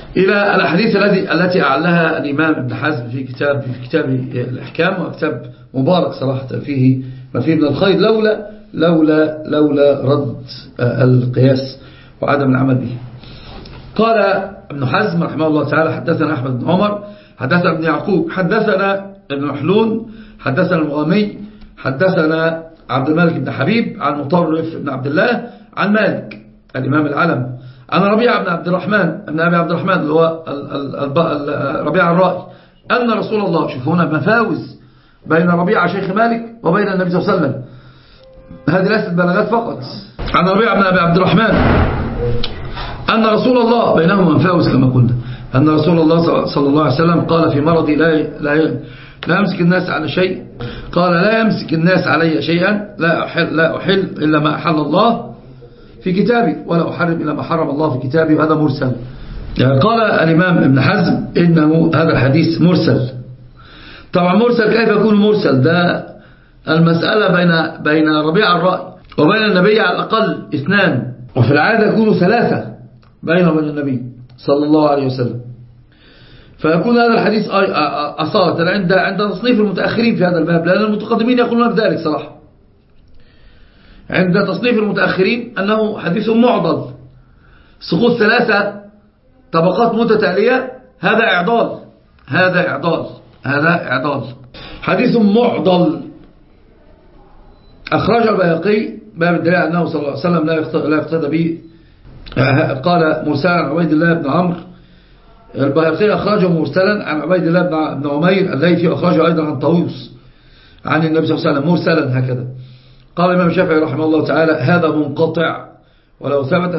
إلى الأحاديث التي أعلها الإمام ابن حزم في كتاب الإحكام، وكتاب مبارك صراحة فيه ما فيه من الخير لولا رد القياس وعدم العمل به. قال ابن حزم رحمه الله تعالى: حدثنا أحمد بن عمر حدثنا ابن يعقوب حدثنا ابن محلون حدثنا المغامي حدثنا عبد الملك بن حبيب عن مطرف بن عبد الله عن مالك الإمام العلم عن ربيعة بن عبد الرحمن اللي هو ربيعة الرائي أن رسول الله، شوفوا هنا مفاوز بين ربيعة شيخ مالك وبين النبي صلى الله عليه وسلم، هذه ليست بلاغات فقط. عن ربيعة بن عبد الرحمن أن رسول الله، بينهما مفاوز كما قلنا، أن رسول الله صلى الله عليه وسلم قال في مرضي لا يمسك الناس على شيء، قال: لا يمسك الناس علي شيئا لا أحل إلا ما أحل الله في كتابي، ولا أحرم إلا ما حرم الله في كتابي. وهذا مرسل. قال الإمام ابن حزم إنه هذا الحديث مرسل. طبعا مرسل كيف يكون مرسل؟ ده المسألة بين ربيع الرأي وبين النبي على الأقل 2، وفي العادة يكون 3 بينه وبين النبي صلى الله عليه وسلم، فيكون هذا الحديث أصالة عند تصنيف المتأخرين في هذا الباب، لأن المتقدمين يقولون بذلك صراحة. عند تصنيف المتأخرين أنه حديث معضل، سقوط 3 طبقات متتالية، هذا إعضال حديث معضل. أخرج البيهقي باب الدليل أنه صلى الله عليه وسلم لا يقتدى به. قال مرسلا عن عبيد الله بن عمرو، البيهقي أخرجه مرسلا عن عبيد الله بن عمير الليثي، وأخرجه أيضا عن طاووس عن النبي صلى الله عليه وسلم مرسلا هكذا. قال الإمام الشافعي رحمه الله تعالى: هذا منقطع، ولو ثبت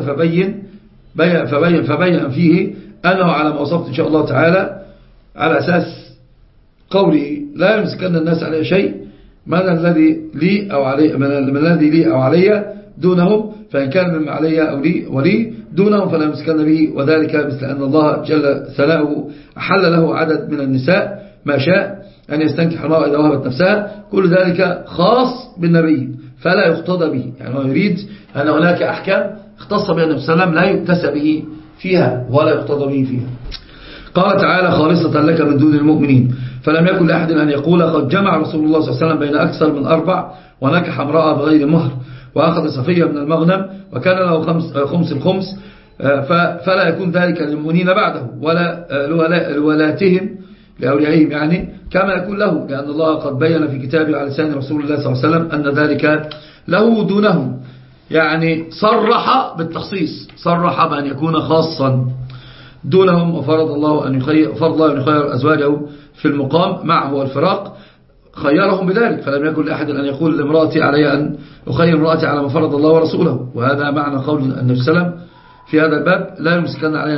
فبين فيه أنه على ما وصفت إن شاء الله تعالى، على أساس قولي: لا يمسكن الناس علي شيء من الذي لي أو علي دونهم، فإن كان مما علي أو لي ولي دونهم فلا يمسكن به، وذلك مثل أن الله جل ثناؤه أحل له عدد من النساء ما شاء أن يستنكح المرأة إذا وهبت نفسها، كل ذلك خاص بالنبي فلا يقتضى به. يعني هو يريد أن هناك أحكام اختص بها النبي صلى الله عليه وسلم لا يؤتسى به فيها ولا يقتضى به فيها. قال تعالى: خالصة لك من دون المؤمنين، فلم يكن لأحد أن يقول قد جمع رسول الله صلى الله عليه وسلم بين أكثر من 4 ونكح امرأة بغير مهر وأخذ صفية من المغنم وكان له خمس الخمس، فلا يكون ذلك للمؤمنين بعده ولا لولاتهم لأوليائهم، يعني كما يكون له، لأن الله قد بين في كتابه على لسان رسول الله صلى الله عليه وسلم أن ذلك له دونه، يعني صرح بالتخصيص، صرح بأن يكون خاصا دونهم، وفرض الله أن يخير أزواجه في المقام معه والفراق، خيرهم بذلك. فلم يكن لأحد أن يقول لامرأتي علي أن أخير امرأتي على ما فرض الله ورسوله. وهذا معنى قول النبي صلى الله عليه وسلم في هذا الباب: لا يمسكن علي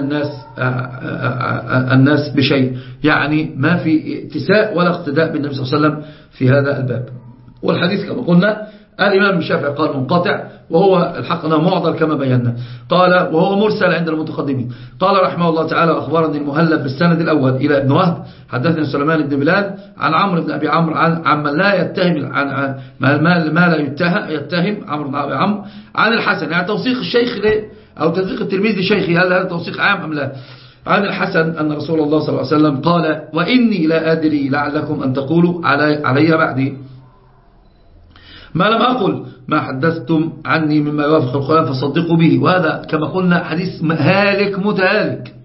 الناس بشيء، يعني ما في اتساء ولا اقتداء بالنبي صلى الله عليه وسلم في هذا الباب. والحديث كما قلنا الإمام الشافعي قال منقطع، وهو الحق أنه معضل كما بينا. قال وهو مرسل عند المتقدمين. قال رحمه الله تعالى: وأخبرني المهلب بالسند الأول إلى ابن وهب حدثني سليمان بن بلال عن عمرو بن أبي عمرو عن من لا يتهم ما لا يتهم عمرو بن أبي عمرو عن الحسن، يعني توثيق الشيخ أو توثيق التلميذ لشيخه، هل هذا توثيق عام أم لا؟ عن الحسن أن رسول الله صلى الله عليه وسلم قال: وإني لا أدري لعلكم أن تقولوا علي بعدي ما لم أقل، ما حدثتم عني مما يوافق القرآن فصدقوا به. وهذا كما قلنا حديث هالك متهالك.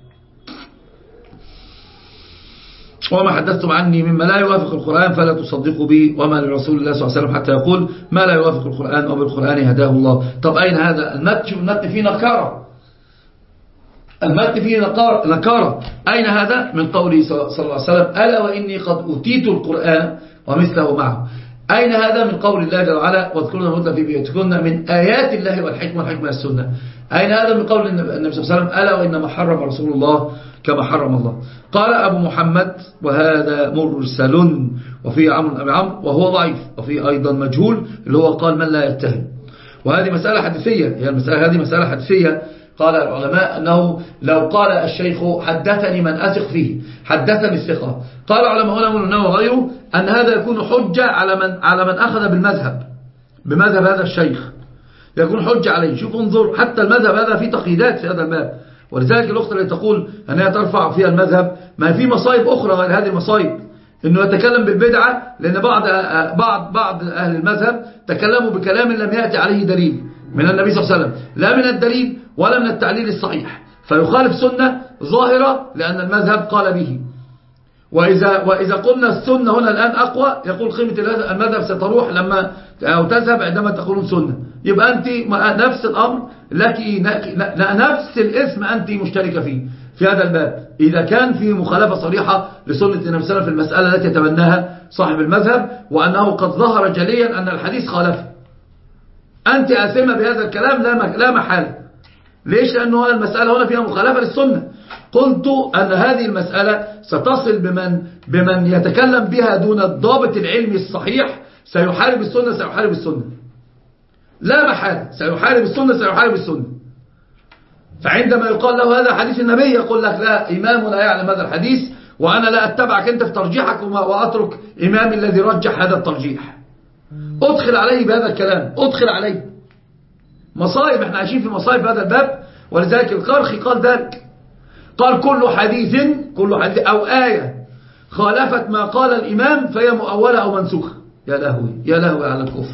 وما حدثتم عني مما لا يوافق القرآن فلا تصدقوا به، وما لرسول الله صلى الله عليه وسلم حتى يقول ما لا يوافق القرآن وبالقرآن هداه الله. طب أين هذا المتن فيه نكارة، المتن فيه نكارة. أين هذا؟ من قوله صلى الله عليه وسلم: ألا وإني قد أوتيت القرآن ومثله معه. أين هذا؟ من قول الله جل وعلا: واذكرن مدة في بيوتكن من آيات الله والحكمة السنة. أين هذا؟ من قول النبي صلى الله عليه وسلم: ألا وإنما حرم رسول الله كما حرم الله. قال أبو محمد: وهذا مرسل، وفيه عمرو بن أبي عمرو وهو ضعيف، وفيه أيضا مجهول اللي هو قال من لا يتهم. وهذه مسألة حديثية، هذه مسألة حديثية. قال العلماء أنه لو قال الشيخ حدثني من أثق فيه، حدثني الثقة، قال علماء أنه وغيره أن هذا يكون حجة على من أخذ بمذهب هذا الشيخ، يكون حجة عليه. شوف انظر، حتى المذهب هذا فيه تقييدات في هذا الباب، ولذلك الأخت التي تقول أنها ترفع فيها المذهب، ما في مصايب أخرى غير هذه المصايب، إنه يتكلم بالبدعة، لأن بعض أهل المذهب تكلموا بكلام لم يأتي عليه دليل من النبي صلى الله عليه وسلم، لا من الدليل ولا من التعليل الصحيح، فيخالف سنة ظاهرة لأن المذهب قال به. وإذا قلنا السنة هنا الآن أقوى، يقول قيمة المذهب ستروح لما أو تذهب عندما تقولون سنة، يبقى أنت نفس الأمر لك نفس الاسم أنت مشتركة فيه في هذا الباب، إذا كان في مخالفة صريحة لسنة النبي صلى الله عليه وسلم في المسألة التي يتبناها صاحب المذهب، وأنه قد ظهر جليا أن الحديث خالفه، أنت آثمة بهذا الكلام لا محالة. ليش؟ لأنه المسألة هنا فيها مخالفة للسنة. قلت أن هذه المسألة ستصل بمن يتكلم بها دون الضابط العلمي الصحيح، سيحارب السنة لا محالة، سيحارب السنة. فعندما يقال له هذا حديث النبي يقول لك لا، إمام لا يعلم هذا الحديث، وأنا لا أتبعك أنت في ترجيحك وأترك إمامي الذي رجح هذا الترجيح. أدخل عليه بهذا الكلام، أدخل عليه مصائب. احنا عايشين في مصائب هذا الباب. ولذلك القرخي قال ذلك، قال كل حديث أو آية خالفت ما قال الإمام فهي مؤولة أو منسوخة. يا لهوي على الكفر.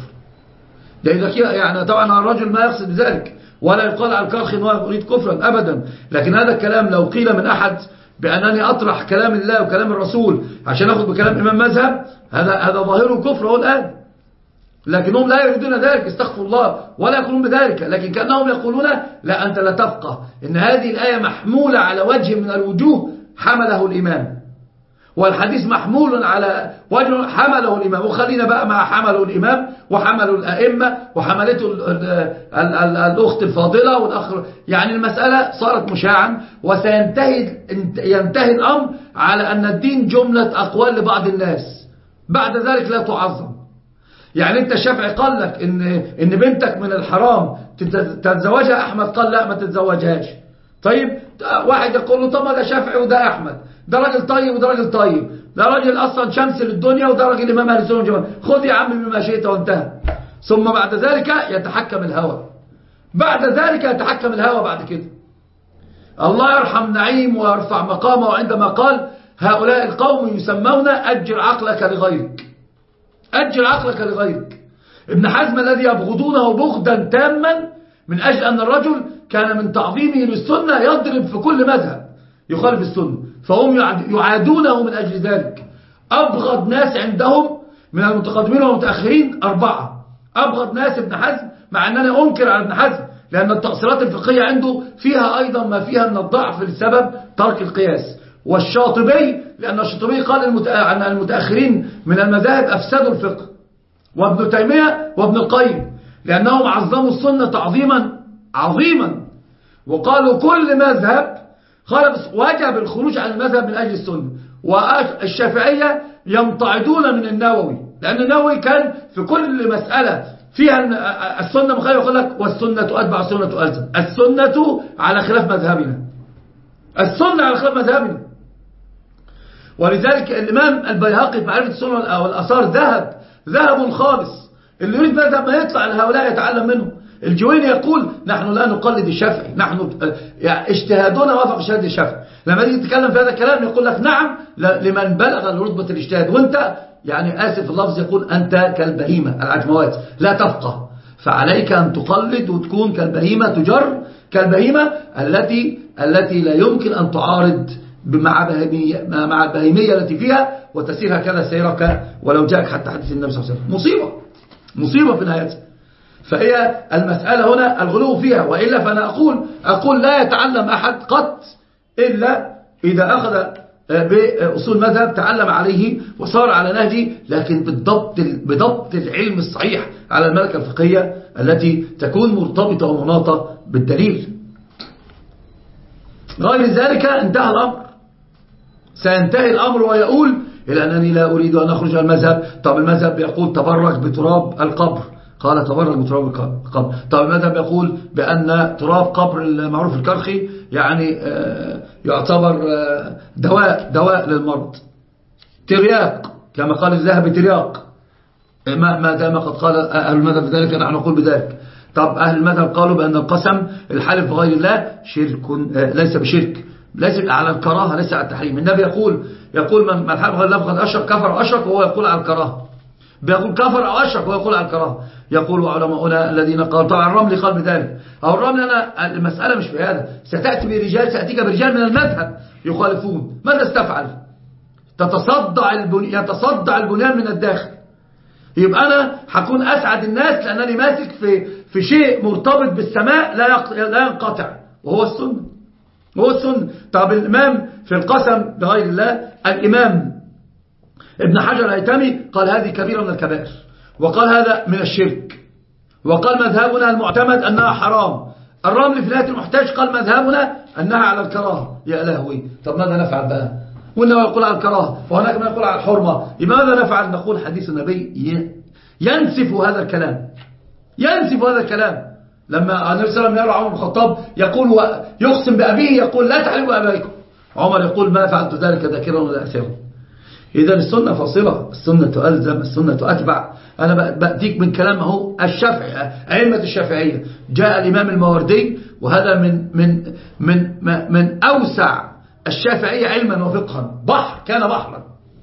يعني طبعا الرجل ما يقصد بذلك، ولا يقال على القرخي أنه يريد كفرا أبدا، لكن هذا الكلام لو قيل من أحد بأنني أطرح كلام الله وكلام الرسول عشان أخذ بكلام إمام مذهب، هذا ظاهره كفر هو الآن، لكنهم لا يريدون ذلك، استغفر الله، ولا يقولون بذلك، لكن كأنهم يقولون لا، أنت لا تفقه إن هذه الآية محمولة على وجه من الوجوه حمله الإمام، والحديث محمول على وجه حمله الإمام، وخلينا بقى مع حمله الإمام وحمله الأئمة وحملته الأخت الفاضلة والأخ. يعني المسألة صارت مشاعا، وسينتهي الأمر على أن الدين جملة أقوال لبعض الناس، بعد ذلك لا تعظم. يعني انت الشافعي قال لك ان بنتك من الحرام تتزوجها، احمد قال لا ما تتزوجهاش. طيب واحد يقول له طب ما ده شافعي وده احمد، ده راجل طيب وده راجل طيب، ده راجل اصلا شمس للدنيا وده راجل امام اهل السنه والجماعه، خذ يا عم بما شئت وانتهى. ثم بعد ذلك يتحكم الهوى، بعد كده الله يرحم نعيم ويرفع مقامه عندما قال هؤلاء القوم يسمون أجر عقلك لغيرك. ابن حزم الذي يبغضونه بغضا تاما من أجل أن الرجل كان من تعظيمه للسنة يضرب في كل مذهب يخالف السنة، فهم يعادونه من أجل ذلك. أبغض ناس عندهم من المتقدمين والمتأخرين 4، أبغض ناس ابن حزم، مع أنني أنكر على ابن حزم لأن التقصيرات الفقهية عنده فيها أيضا ما فيها من الضعف لسبب ترك القياس. والشاطبي لأن الشاطبي قال عن المتأخرين من المذاهب أفسدوا الفقه، وابن تيمية وابن القيم لأنهم عظموا السنة تعظيما عظيما، وقالوا كل مذهب خالف وجب الخروج عن المذهب من أجل السنة. والشافعية يمتعدون من النووي، لأن النووي كان في كل مسألة فيها السنة مخالفة يقول لك والسنة أتبع السنة ألزم، السنة على خلاف مذهبنا، ولذلك الإمام البيهقي في معرفة السنة والآثار ذهب خالص، اللي يريد مذهب ما يطلع لهؤلاء يتعلم منه. الجويني يقول نحن لا نقلد الشافعي، نحن يعني اجتهادنا وافق اجتهاد الشافعي. لما يجي يتكلم في هذا الكلام يقول لك نعم لمن بلغ رتبة الاجتهاد، وانت يعني آسف اللفظ يقول أنت كالبهيمة العجموات لا تفقه، فعليك أن تقلد وتكون كالبهيمة، تجر كالبهيمة التي لا يمكن أن تعارض مع البهيمية التي فيها وتسير هكذا سيرك ولو جاءك حتى حديث النبي صلى الله عليه وسلم. مصيبة في نهايتها. فهي المسألة هنا الغلو فيها، وإلا فأنا أقول لا يتعلم أحد قط إلا إذا أخذ بأصول مذهب تعلم عليه وصار على نهجه، لكن بضبط العلم الصحيح على الملكة الفقهية التي تكون مرتبطة ومناطة بالدليل. غير ذلك انتهى الأمر، سينتهي الأمر ويقول إلى أنني لا أريد أن أخرج المذهب. طب المذهب يقول تبرك بتراب القبر، قال تبرك بتراب القبر. طب المذهب يقول بأن تراب قبر المعروف الكرخي يعني يعتبر دواء للمرض، ترياق كما قال الذهبي ترياق، ما دام قد قال أهل المذهب بذلك نحن نقول بذلك. طب أهل المذهب قالوا بأن القسم الحلف بغير الله شرك، ليس بشرك، ليس على الكراهة، ليس على التحريم. النبي يقول من حلف بغير الله فقد أشرك، كفر أو أشرك، وهو يقول على الكراهة. بيقول كفر أو أشرك وهو يقول على الكراهة. يقول علماؤنا الذين قالوا طبعا الرمل قال بذلك، أو الرمل أنا المسألة مش في هذا، سأتيك برجال من المذهب يخالفون، ماذا استفعل؟ يتصدع البنيان من الداخل. يبقى أنا هكون أسعد الناس لأنني ماسك في شيء مرتبط بالسماء لا ينقطع، وهو السنة. طب الإمام في القسم بغير الله، الإمام ابن حجر الهيثمي قال هذه كبيرة من الكبائر، وقال هذا من الشرك، وقال مذهبنا المعتمد أنها حرام. الرمل في نهاية المحتاج قال مذهبنا أنها على الكراهة. يا لهوي، طب ماذا نفعل بقى؟ وإنه يقول على الكراهة وهناك من يقول على الحرمة. ماذا نفعل؟ نقول حديث النبي ينسف هذا الكلام، لما النبي صلى الله عليه وسلم يرى عمر بن الخطاب يقول ويقسم بأبيه، يقول لا تحلفوا أبائكم، عمر يقول ما فعلت ذلك ذاكرا ولا أثرا. إذا السنة فاصلة، السنة ألزم، السنة أتبع. أنا بأتيك من كلام اهو الشافعي، أئمة الشافعية. جاء الإمام الماوردي، وهذا من أوسع الشافعية علما وفقها، كان بحرا.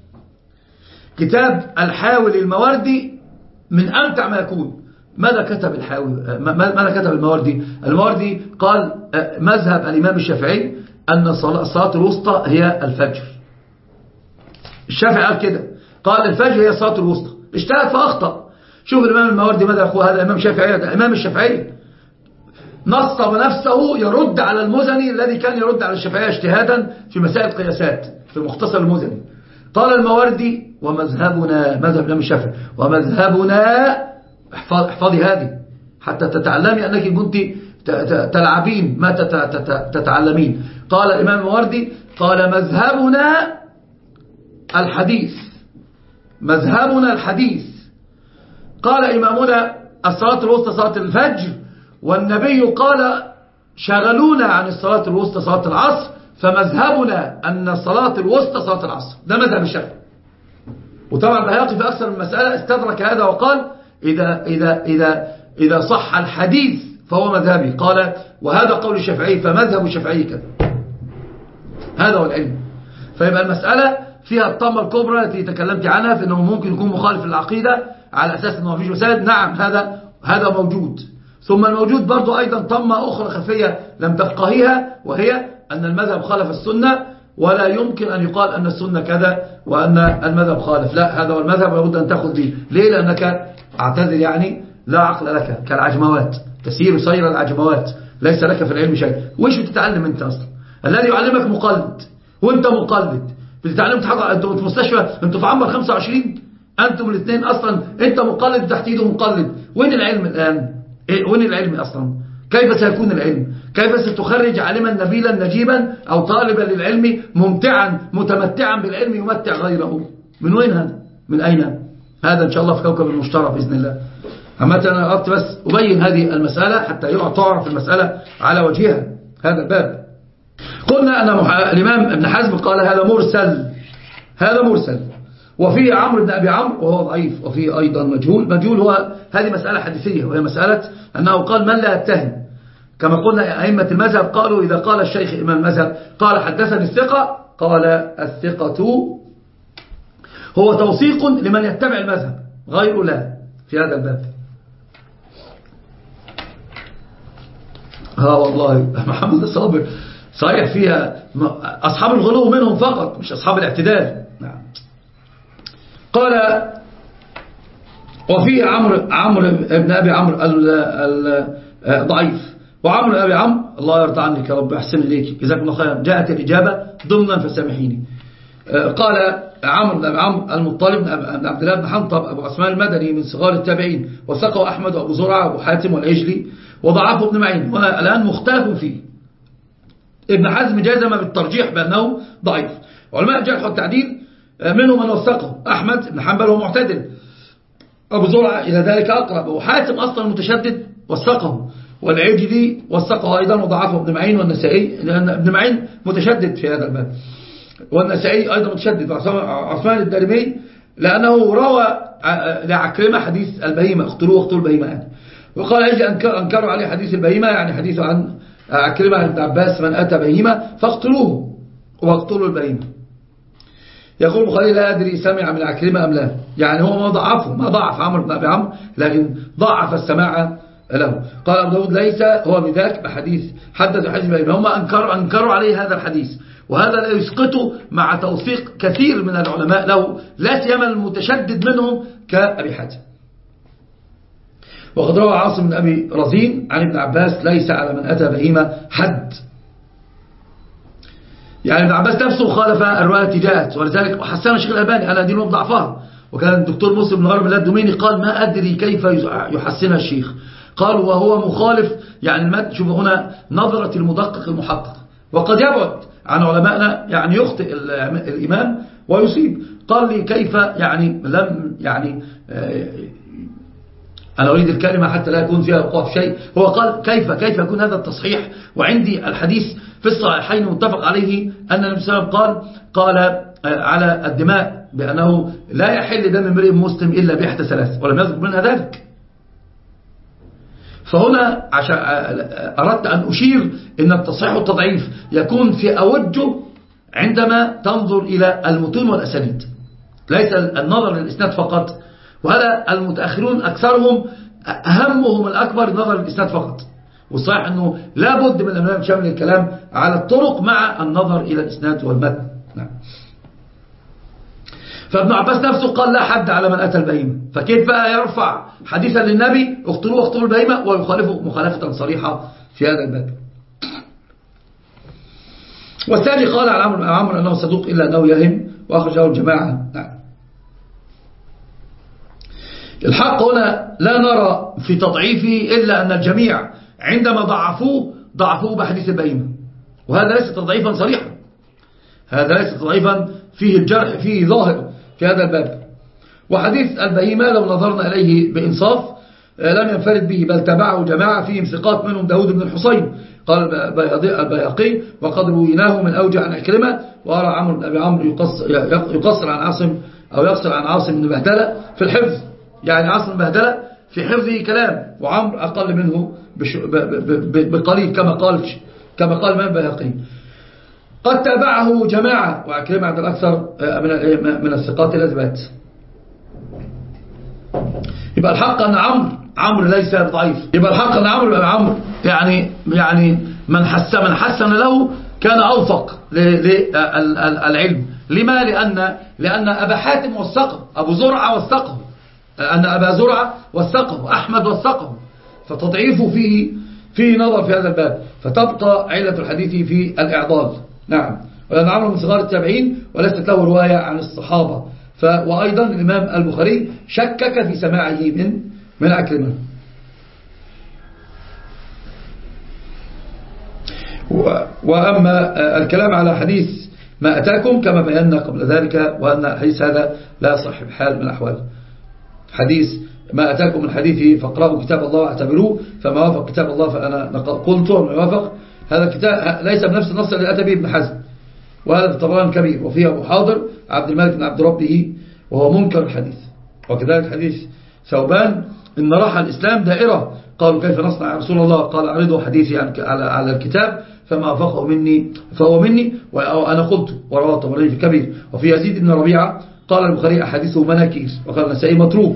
كتاب الحاوي الماوردي من أمتع ما يكون. ماذا كتب الماوردي؟ الماوردي قال مذهب الإمام الشافعي أن الصلاة الوسطى هي الفجر. الشافعي قال كده، قال الفجر هي الصلاة الوسطى، اجتهد فأخطأ. شوف الإمام الماوردي ماذا يقول، هذا إمام الشافعي، ده إمام الشافعي نصب نفسه يرد على المزني الذي كان يرد على الشافعية اجتهادا في مسائل قياسات في مختصر المزني. قال الماوردي ومذهبنا، مذهب الإمام الشافعي، ومذهبنا، احفظي هذه حتى تتعلمي أنك كنت تلعبين ما تتعلمين. قال الإمام الماوردي قال مذهبنا الحديث. قال إمامنا الصلاة الوسطى صلاة الفجر، والنبي قال شغلونا عن الصلاة الوسطى صلاة العصر، فمذهبنا أن الصلاة الوسطى صلاة العصر. ده مذهب الشافعي. وطبعا بهيقي في أكثر من مسألة استدرك هذا وقال إذا صح الحديث فهو مذهبي. قال وهذا قول الشافعي، فمذهب الشافعي كذا. هذا هو العلم. فيبقى المسألة فيها الطامة الكبرى التي تكلمت عنها، في أنه ممكن يكون مخالف للعقيدة على أساس أنه مفيش وسائل. نعم هذا موجود. ثم الموجود برضو أيضا طامة أخرى خفية لم تفقهيها، وهي أن المذهب خالف السنة، ولا يمكن أن يقال أن السنة كذا وأن المذهب خالف. لا، هذا هو المذهب لابد أن تأخذ به. ليه؟ لأنك اعتذر يعني لا عقل لك، كالعجموات، تسير سير العجموات، ليس لك في العلم شيء. وإيش بتتعلم أنت أصلا؟ الذي يعلمك مقلد وأنت مقلد، بتتعلم تحقق. أنتم في مستشفى، أنتم في عمر 25، أنتم الاثنين أصلا، أنت مقلد تحت ايده مقلد. وين العلم الآن؟ وين العلم أصلا؟ كيف سيكون العلم؟ كيف ستخرج عالما نبيلا نجيبا أو طالبا للعلم ممتعا متمتعا بالعلم يمتع غيره؟ من وين هذا؟ من أين؟ هذا إن شاء الله في كوكب المشترك بإذن الله. أما أنا أردت بس أبين هذه المسألة حتى تعرف المسألة على وجهها. هذا الباب قلنا أن الإمام ابن حزم قال هذا مرسل، وفيه عمرو بن أبي عمرو وهو ضعيف، وفيه أيضا مجهول هو هذه مسألة حديثية، وهي مسألة أنه قال من لا يتهم. كما قلنا أئمة المذهب قالوا إذا قال الشيخ إمام المذهب قال حدثني الثقة، قال الثقة هو توثيق لمن يتبع المذهب، غير لا في هذا الباب. والله محمد الصابر صحيح فيها أصحاب الغلو منهم فقط، مش أصحاب الاعتدال. نعم. قال وفيه عمرو بن أبي عمرو ضعيف، وعمرو بن أبي عمرو الله يرضى عنك يا رب، أحسن إليك، جزاكم الله خيرا، جاءت الإجابة ضمنا فسامحيني. قال عمرو بن أبي عمرو المطلب بن عبد الله بن حنطب أبو عثمان المدني من صغار التابعين، وثقه أحمد وأبو زرعة وأبو حاتم والعجلي، وضعفه ابن معين. هنا الآن مختلف فيه. ابن حزم جزم بالترجيح بأنه ضعيف. علماء الجرح والتعديل منهم من وثقه، أحمد بن حنبل هو معتدل، أبو زرعة إلى ذلك أقرب، وحاتم أصلا متشدد وثقه، والعجلي وثقه أيضا وضعفه ابن معين والنسائي، لأن ابن معين متشدد في هذا الباب، والنسائي أيضا متشدد. عثمان الدارمي لأنه روى لعكرمة حديث البهيمة، اقتلوه البهيمة يعني. وقال يجي أنكروا عليه حديث البهيمة، يعني حديث عن عكرمة عن ابن عباس من أتى بهيمة فاقتلوه واقتلوا البهيمة. يقول البخاري لا أدري سمع من عكرمة أم لا، يعني هو ما ضعفه، ما ضعف عمرو بن أبي عمرو، لكن ضعف السماع له. قال أبو داود ليس هو بذاك بحديث حدث حديث البهيمة، هم أنكروا عليه هذا الحديث، وهذا لا يسقطه مع توثيق كثير من العلماء له، لا سيما المتشدد منهم كأبي حاتم. وقد روى عاصم بن أبي رزين عن ابن عباس ليس على من أتى بهيمة حد، يعني ابن عباس نفسه خالف الرواية جاءت، ولذلك حسن الشيخ الألباني أنا دين ضعفها، وكان الدكتور مسلم بن غرب الله الدميني قال ما أدري كيف يحسنها الشيخ، قال وهو مخالف، يعني شوف هنا نظرة المدقق المحقق، وقد يبعد عن علمائنا، يعني يخطئ الإمام ويصيب. قال لي كيف يعني لم يعني أنا أريد الكلمة حتى لا يكون فيها وقوع شيء، هو قال كيف يكون هذا التصحيح وعندي الحديث في الصحيحين متفق عليه أن النبي صلى الله عليه وسلم قال على الدماء بأنه لا يحل دم امرئ مسلم إلا بإحدى ثلاث، ولم يذكر منها ذلك. فهنا عشان أردت أن أشير إن التصحيح والتضعيف يكون في أوجه عندما تنظر إلى المتون والأسانيد، ليس النظر للإسناد فقط، وهذا المتأخرون أكثرهم أهمهم الأكبر النظر للإسناد فقط، والصحيح أنه لا بد من الإمام شامل الكلام على الطرق مع النظر إلى الإسناد والمتن. نعم. فابن عباس نفسه قال لا حد على من أتى البهيمة، فكيف بقى يرفع حديثا للنبي اقتلوا البهيمة ويخالفه مخالفة صريحة في هذا الباب. والثاني قال عن عمرو أنه صدوق إلا أنه يهم، وأخرجه الجماعة. نعم. الحق هنا لا نرى في تضعيفه إلا أن الجميع عندما ضعفوه بحديث البهيمة، وهذا ليس تضعيفا صريحا، هذا ليس تضعيفا فيه الجرح فيه ظاهر في هذا الباب. وحديث البهيمة لو نظرنا إليه بإنصاف لم ينفرد به، بل تبعه جماعة فيهم ثقات منهم داود بن الحصين، قال البيهقي وقد رويناه من أوجه عن عكرمة، وأرى عمرو بن أبي عمرو يقصر عن عاصم أو يقصر عن عاصم بن بهدلة في الحفظ، يعني عاصم بن بهدلة في حفظه كلام، وعمرو أقل منه بقليل كما قال من البيهقي. قد تابعه جماعة، وعكرمة عند الأكثر من الثقات الأثبات. يبقى الحق أن عمرو ليس ضعيف، يبقى الحق أن عمرو يعني من حسن له كان أوفق للعلم. لما؟ لأن أبا حاتم وثقه، أبو زرعة وثقه، أن أبا زرعة وثقه، أحمد وثقه، فتضعيفه فيه نظر في هذا الباب، فتبقى علة الحديث في الإعضال. نعم. ولأن عمرو من صغار التابعين وليست له رواية عن الصحابة. وأيضا الإمام البخاري شكك في سماعه من عكرمة. وأما الكلام على حديث ما أتاكم كما بينا قبل ذلك، وأن الحديث هذا لا صح بحال من الأحوال. حديث ما أتاكم من حديثه فاقرأوا كتاب الله واعتبروه، فما وافق كتاب الله فأنا قلت وما يوافق، هذا الكتاب ليس بنفس النص الذي أتى به ابن حزم، وهذا طبعا كبير، وفيه أبو حاضر عبد الملك بن عبد ربه وهو منكر الحديث. وكذلك حديث ثوبان إن راح الإسلام دائرة، قالوا كيف نصنع يا رسول الله؟ قال أعرضوا حديثي على الكتاب فما وافقه مني فهو مني وأنا قلت. ورواه الطبراني في الكبير. وفي يزيد بن ربيعة قال البخاري أحاديثه مناكير، وقال النسائي متروك.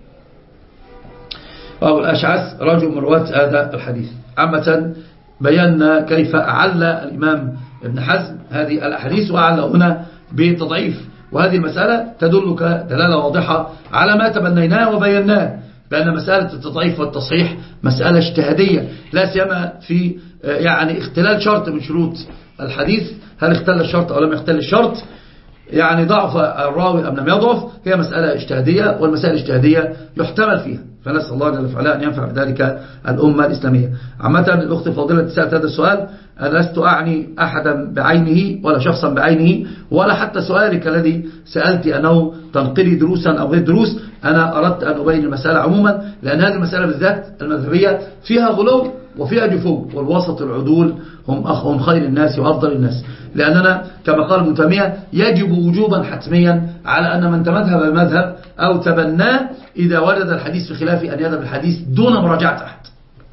وأبو الأشعث رجل من رواة هذا الحديث. عامة بينا كيف أعلى الإمام ابن حزم هذه الأحاديث، وأعلى هنا بتضعيف، وهذه المسألة تدلك دلالة واضحة على ما تبنيناه وبيناه، بأن مسألة التضعيف والتصحيح مسألة اجتهادية، لا سيما في يعني اختلال شرط من شروط الحديث، هل اختل الشرط أو لم يختل الشرط، يعني ضعف الراوي أم لم يضعف، هي مسألة اجتهادية، والمسائل الاجتهادية يحتمل فيها، فنسأل الله جل وعلا أن ينفع بذلك الأمة الإسلامية. عامة الأخت الفاضلة سألت هذا السؤال، أنا لست أعني أحدا بعينه ولا شخصا بعينه، ولا حتى سؤالك الذي سألت أنه تنقلي دروسا أو غير دروس، أنا أردت أن أبين المسألة عموما، لأن هذه المسألة بالذات المذهبية فيها غلو وفيها جفو، والوسط العدول هم خير الناس وأفضل الناس. لأننا كما قال ابن تيمية يجب وجوبا حتميا على أن من تمذهب المذهب أو تبناه إذا وجد الحديث في خلافه أن يذهب الحديث دون مراجعة أحد.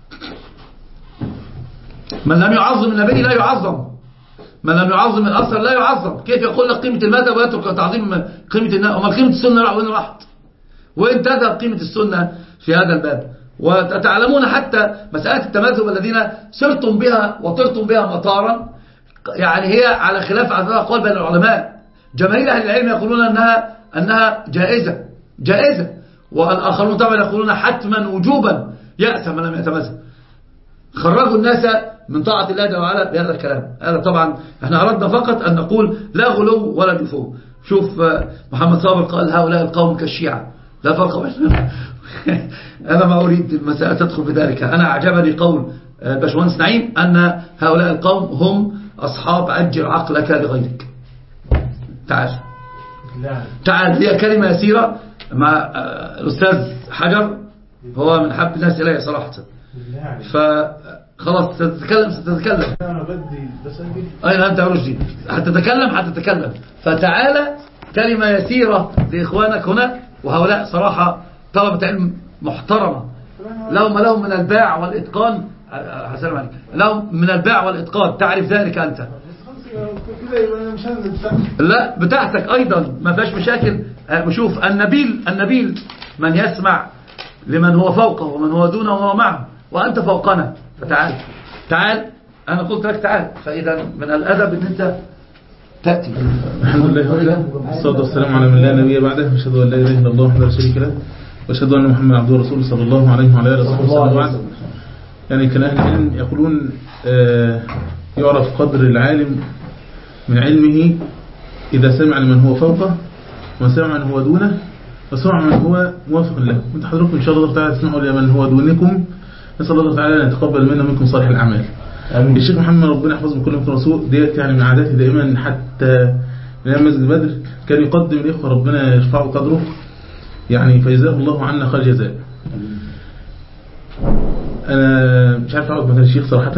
من لم يعظم النبي لا يعظم، من لم يعظم الأثر لا يعظم. كيف يقول لك قيمة المذهب ويترك تعظيم قيمة النبي؟ أما قيمة السنة وين راحت؟ وين تذهب قيمة السنة في هذا الباب؟ وتعلمون حتى مسألة التمذهب الذين سرتم بها وطرتم بها مطارا، يعني هي على خلاف أقوال بين العلماء. جماهير أهل العلم يقولون أنها جائزة، والآخرون طبعا يقولون حتما وجوبا يأثم من لم يتمذهب. خرجوا الناس من طاعة الله جل وعلا بهذا الكلام. هذا طبعا احنا أردنا فقط أن نقول لا غلو ولا جفو. شوف محمد صابر قال هؤلاء القوم كالشيعة لا فرق بينهم. أنا ما أريد المسألة تدخل في ذلك. أنا أعجبني قول باشمهندس نعيم أن هؤلاء القوم هم أصحاب أجر عقلك لغيرك. تعال هي كلمة يسيرة مع الأستاذ حجر، هو من حب الناس إليه صراحة. فخلاص ستتكلم أنا بدي بسجل. أين أنت يا رشدي؟ هتتكلم. فتعالى كلمة يسيرة لإخوانك هنا، وهؤلاء صراحة طلبة علم محترمة لهم من الباع والإتقان. حسنا عليك، لهم من الباع والإتقان، تعرف ذلك أنت. لا بتاعتك أيضا ما فيهاش مشاكل. شوف النبيل من يسمع لمن هو فوقه ومن هو دونه وهو معه، وأنت فوقنا. تعال أنا قلت لك تعال. فإذا من الأدب أن أنت تأتي. الحمد لله والصلاة والسلام على من لا نبي بعده، أشهد أن لا إله إلا الله وحده لا شريك له، وأشهد أن محمدا عبده ورسوله صلى الله عليه وعلى آله وصحبه وسلم. يعني كان أهل العلم يقولون يعرف قدر العالم من علمه إذا سمع لمن هو فوقه وسمع من هو دونه وسمع من هو موافق له. وانت حضراتكم إن شاء الله تعالى تسمعوا لمن هو دونكم. نسأل الله تعالى أن يتقبل منا ومنكم صالح الأعمال. الشيخ محمد ربنا يحفظه من كل مكروه وسوء ديت يعني من عاداتي دائما، حتى من أيام مسجد بدر كان يقدم الإخوة ربنا يرفعه قدره، يعني فجزاه الله عنا خير جزاء. أنا مش عارف أقعد مكان الشيخ صراحة،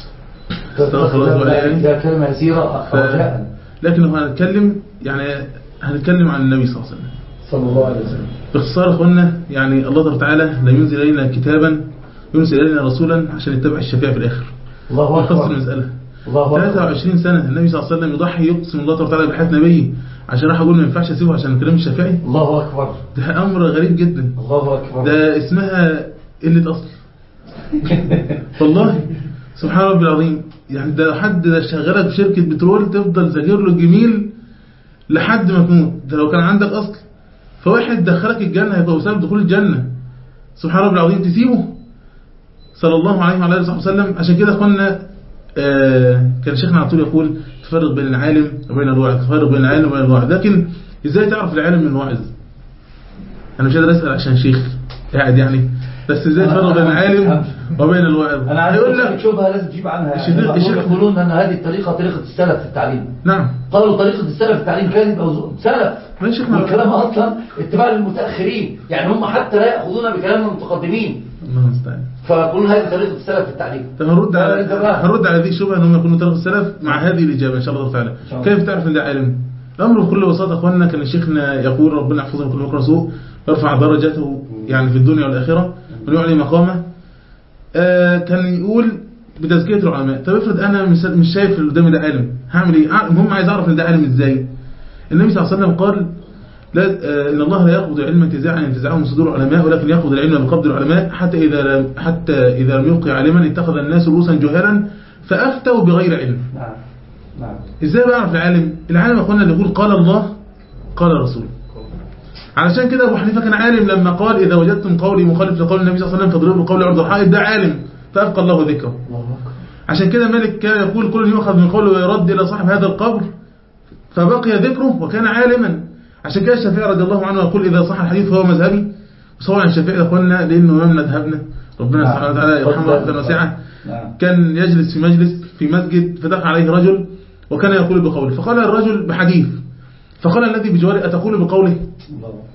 ده كلمة يسيرة لكن لو هنتكلم عن النبي صلى الله عليه وسلم باختصار. أخوانا يعني الله تعالى لا ينزل إلينا كتابا، ينزل إلينا رسولا عشان يتبع الشفاعة في الآخر. الله أكبر. المسألة 23 سنة النبي صلى الله عليه وسلم يضحي، يقسم الله تعالى بحياة نبيه عشان راح أقول ما ينفعش أسيبه عشان الكلام الشفاعي. الله أكبر. ده أمر غريب جدا. الله أكبر. ده اسمها قلة أصل. والله سبحان ربي العظيم. يعني ده حد ده شغالك في شركة بترول تفضل زجر له الجميل لحد ما تموت. ده لو كان عندك أصل فواحد دخلك الجنة هيبقى وسبب دخول الجنة. سبحان ربي العظيم تسيبه صلى الله عليه وعلى آله وسلم. عشان كده أخوانا كان شيخنا على طول يقول تفرق بين العالم وبين الواعظ، تفرق بين العالم وبين الواعظ. لكن ازاي تعرف العالم من الواعظ؟ انا مش قادر اسال عشان شيخ قاعد يعني، بس ازاي تفرق بين العالم وبين الواعظ؟ انا عايز اقول لك شبهه لازم تجيب عنها. الشيخ يقولون ان هذه الطريقه طريقه السلف في التعليم. نعم قالوا طريقه السلف في التعليم كانت سلف، والكلام اصلا اتباع للمتاخرين، يعني هم حتى لا ياخذون بكلام المتقدمين. الله المستعان. فقالوا هذه طريقه السلف في التعليم. هنرد على ذي الشبهه ان هم يكونوا طريقه السلف مع هذه الاجابه ان شاء الله تعالى. كيف تعرف ان ده عالم؟ الامر بكل بساطه اخواننا كان شيخنا يقول ربنا يحفظه من كل مكروه وسوء، يرفع درجته يعني في الدنيا والاخره ويعلي مقامه. كان يقول بتزكيه العلماء. طب افرض انا مش شايف اللي قدامي ده عالم، هعمل ايه؟ المهم عايز اعرف ان ده عالم ازاي. النبي صلى الله عليه وسلم قال لا إن الله لا يقبض العلم انتزاعا ينتزعه من صدور العلماء، ولكن يقبض العلم بقبض العلماء حتى إذا لم يبقي عالما اتخذ الناس رؤوسا جهالا فأفتوا بغير علم. نعم. إزاي بعرف العالم؟ العالم أخوانا اللي يقول قال الله قال الرسول. علشان كده أبو حنيفة كان عالم لما قال إذا وجدتم قولي مخالف لقول النبي صلى الله عليه وسلم فاضربوا قولي عرض الحائط، ده عالم فأبقى الله ذكره. عشان كده مالك كان يقول كل يؤخذ من قوله ويرد إلى صاحب هذا القبر فبقي ذكره وكان عالما. عشان كده الشافعي رضي الله عنه يقول إذا صح الحديث فهو مذهبي. وصور عن الشافعي أخوانا لأنه إمام مذهبنا ربنا سبحانه وتعالى يرحمه رحمة واسعة، كان يجلس في مجلس في مسجد فدخل عليه رجل وكان يقول بقوله، فقال الرجل بحديث، فقال الذي بجواره أتقول بقوله؟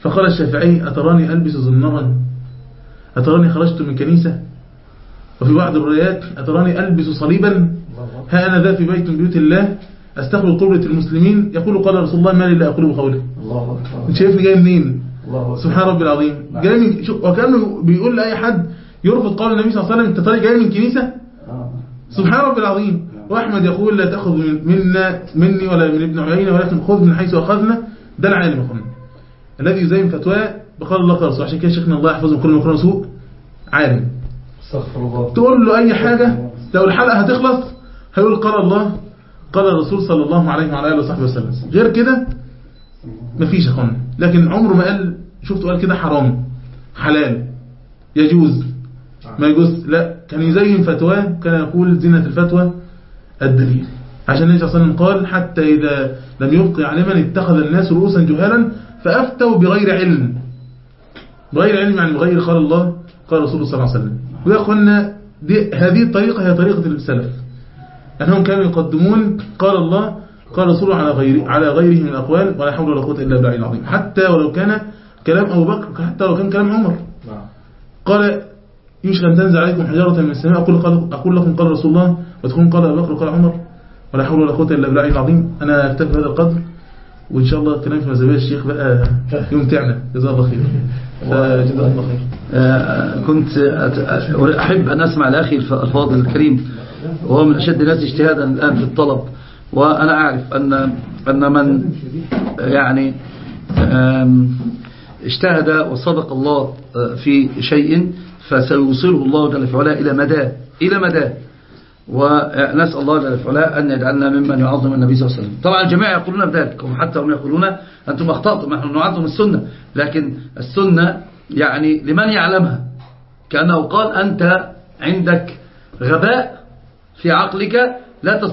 فقال الشافعي أتراني ألبس زنارا، أتراني خرجت من كنيسة. وفي بعض الروايات أتراني ألبس صليبا، ها أنا ذا في بيت من بيوت الله أستقبل قبلة المسلمين يقول قال رسول الله ما لي لا أقول بقوله. انت شايفني جاي منين؟ سبحان ربي العظيم. جاي من وكانه بيقول لأي حد يرفض قول النبي صلى الله عليه وسلم انت طالع جاي من كنيسة. سبحان ربي العظيم. وأحمد يقول لا تأخذ مني ولا من ابن عيينة ولكن خذ من حيث أخذنا. ده العالم يا اخوانا الذي يزين فتواه بقال الله قال رسول. عشان كده شيخنا الله يحفظه من كل مكروه سوء عالم. تقول له أي حاجة لو الحلقة هتخلص هيقول قال الله قال الرسول صلى الله عليه وعلى آله وصحبه وسلم. غير كده مفيش يا اخوانا. لكن عمره ما قال شفته قال كده حرام حلال يجوز ما يجوز، لا كان يزين فتواه. كان يقول زينة الفتوى الدليل. عشان النبي صلى الله عليه وسلم قال حتى إذا لم يبق علما اتخذ الناس رؤوسا جهالا فأفتوا بغير علم. بغير علم يعني بغير قال الله قال رسول الله صلى الله عليه وسلم. ويا أخوانا هذه الطريقة هي طريقة السلف أنهم كانوا يقدمون قال الله قال رسوله على غيره من الأقوال ولا حول ولا قوة إلا بالله العظيم. حتى ولو كان كلام أبو بكر حتى لو كان كلام عمر. قال يوشك أن تنزل عليكم حجارة من السماء أقول لكم قال رسول الله وتكون قال أبو بكر وقال عمر ولا حول ولا قوة إلا بالله العظيم. أنا أكتفي بهذا القدر وإن شاء الله كلام في مزابية الشيخ بقى يمتعنا. جزاه الله خير. جزاه الله خير. كنت أحب أن أسمع الأخي الفاضل الكريم وهو من أشد الناس اجتهادا الآن في الطلب. وأنا أعرف أن من يعني اجتهد وصدق الله في شيء فسيوصله الله جل في علاه إلى مدى ونسأل الله جل في علاه أن يجعلنا ممن يعظم النبي صلى الله عليه وسلم. طبعا الجميع يقولون بذلك وحتى هم يقولون أنتم أخطأتم نحن نعظم السنة. لكن السنة يعني لمن يعلمها كأنه قال أنت عندك غباء في عقلك لا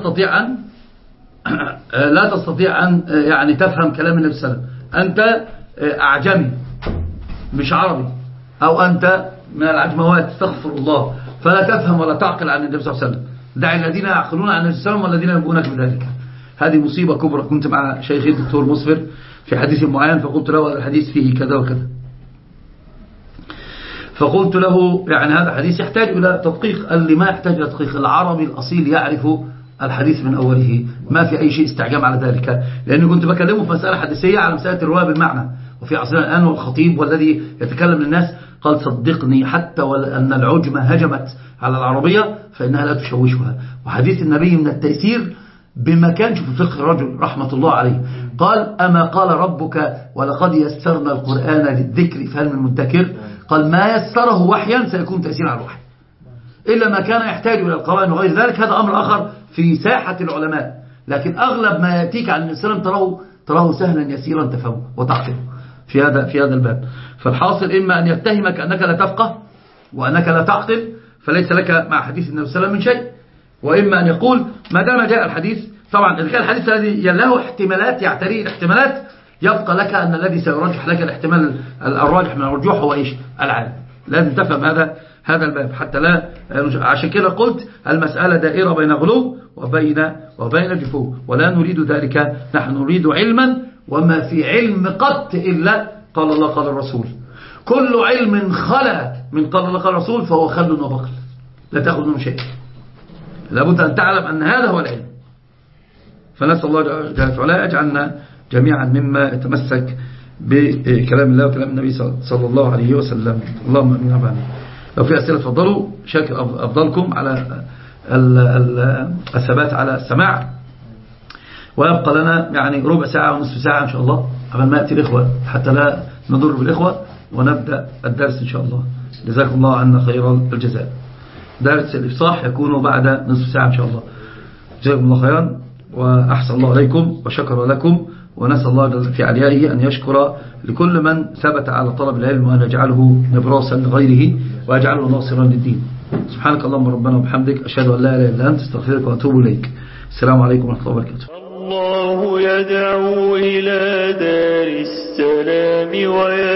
تستطيع أن يعني تفهم كلام النبي صلى الله عليه وسلم. أنت أعجمي مش عربي أو أنت من العجموات استغفر الله فلا تفهم ولا تعقل عن النبي صلى الله عليه وسلم. دع الذين يعقلون عن النبي صلى الله عليه وسلم والذين ينبؤونك بذلك. هذه مصيبة كبرى. كنت مع شيخي الدكتور مصفر في حديث معين فقلت له هذا الحديث فيه كذا وكذا فقلت له يعني هذا الحديث يحتاج إلى تدقيق. قال لي ما يحتاج إلى تدقيق. العربي الأصيل يعرف الحديث من أوله ما في أي شيء استعجام على ذلك. لأني كنت بكلمه في مسألة حديثية على مسألة الرواية بالمعنى. وفي عصرنا الآن والخطيب والذي يتكلم للناس قال صدقني حتى أن العجمة هجمت على العربية فإنها لا تشوشها. وحديث النبي من التيسير بمكان. شوف فقه الرجل رحمة الله عليه قال أما قال ربك ولقد يسرنا القرآن للذكر فهل من مدكر. قال ما يسره وحيا سيكون تأثير على الوحي إلا ما كان يحتاج إلى القرآن وغير ذلك. هذا أمر آخر في ساحة العلماء. لكن أغلب ما يأتيك عن الإسلام تراه سهلا يسيرا تفهمه وتعقله في هذا الباب. فالحاصل إما أن يتهمك أنك لا تفقه وأنك لا تعقل فليس لك مع حديث النبي صلى الله عليه وسلم من شيء. وإما أن يقول ما دام جاء الحديث. طبعا إذا كان الحديث الذي له احتمالات يعتريه الاحتمالات يبقى لك أن الذي سيرجح لك الاحتمال الراجح من الرجوح هو إيش؟ العالم. لازم تفهم هذا الباب حتى لا. عشان كده قلت المسألة دائرة بين غلو وبين جفو ولا نريد ذلك. نحن نريد علما وما في علم قط إلا قال الله قال الرسول. كل علم خلا من قال الله قال الرسول فهو خل وبقل لا تأخذ منه شيء. لابد أن تعلم أن هذا هو العلم. فنسأل الله جل وعلا يجعلنا جميعا مما يتمسك بكلام الله وكلام النبي صلى الله عليه وسلم. اللهم امين رب العالمين. لو في أسئلة تفضلوا. شاكر أفضلكم على الثبات على السماع. ويبقى لنا يعني ربع ساعة ونصف ساعة إن شاء الله قبل ما يأتي الإخوة حتى لا نضر بالإخوة ونبدأ الدرس إن شاء الله. جزاكم الله عنا خير الجزاء. درس الإفصاح يكون بعد نصف ساعة إن شاء الله. جزاكم الله خيرا وأحسن الله عليكم وشكر لكم. ونسأل الله في عليائه أن يشكر لكل من ثبت على طلب العلم وأن يجعله نبراسا لغيره ويجعله ناصرا للدين. سبحانك اللهم ربنا وبحمدك أشهد أن لا إله إلا أنت استغفرك وأتوب إليك. السلام عليكم ورحمة الله وبركاته. الله يدعو إلى دار السلام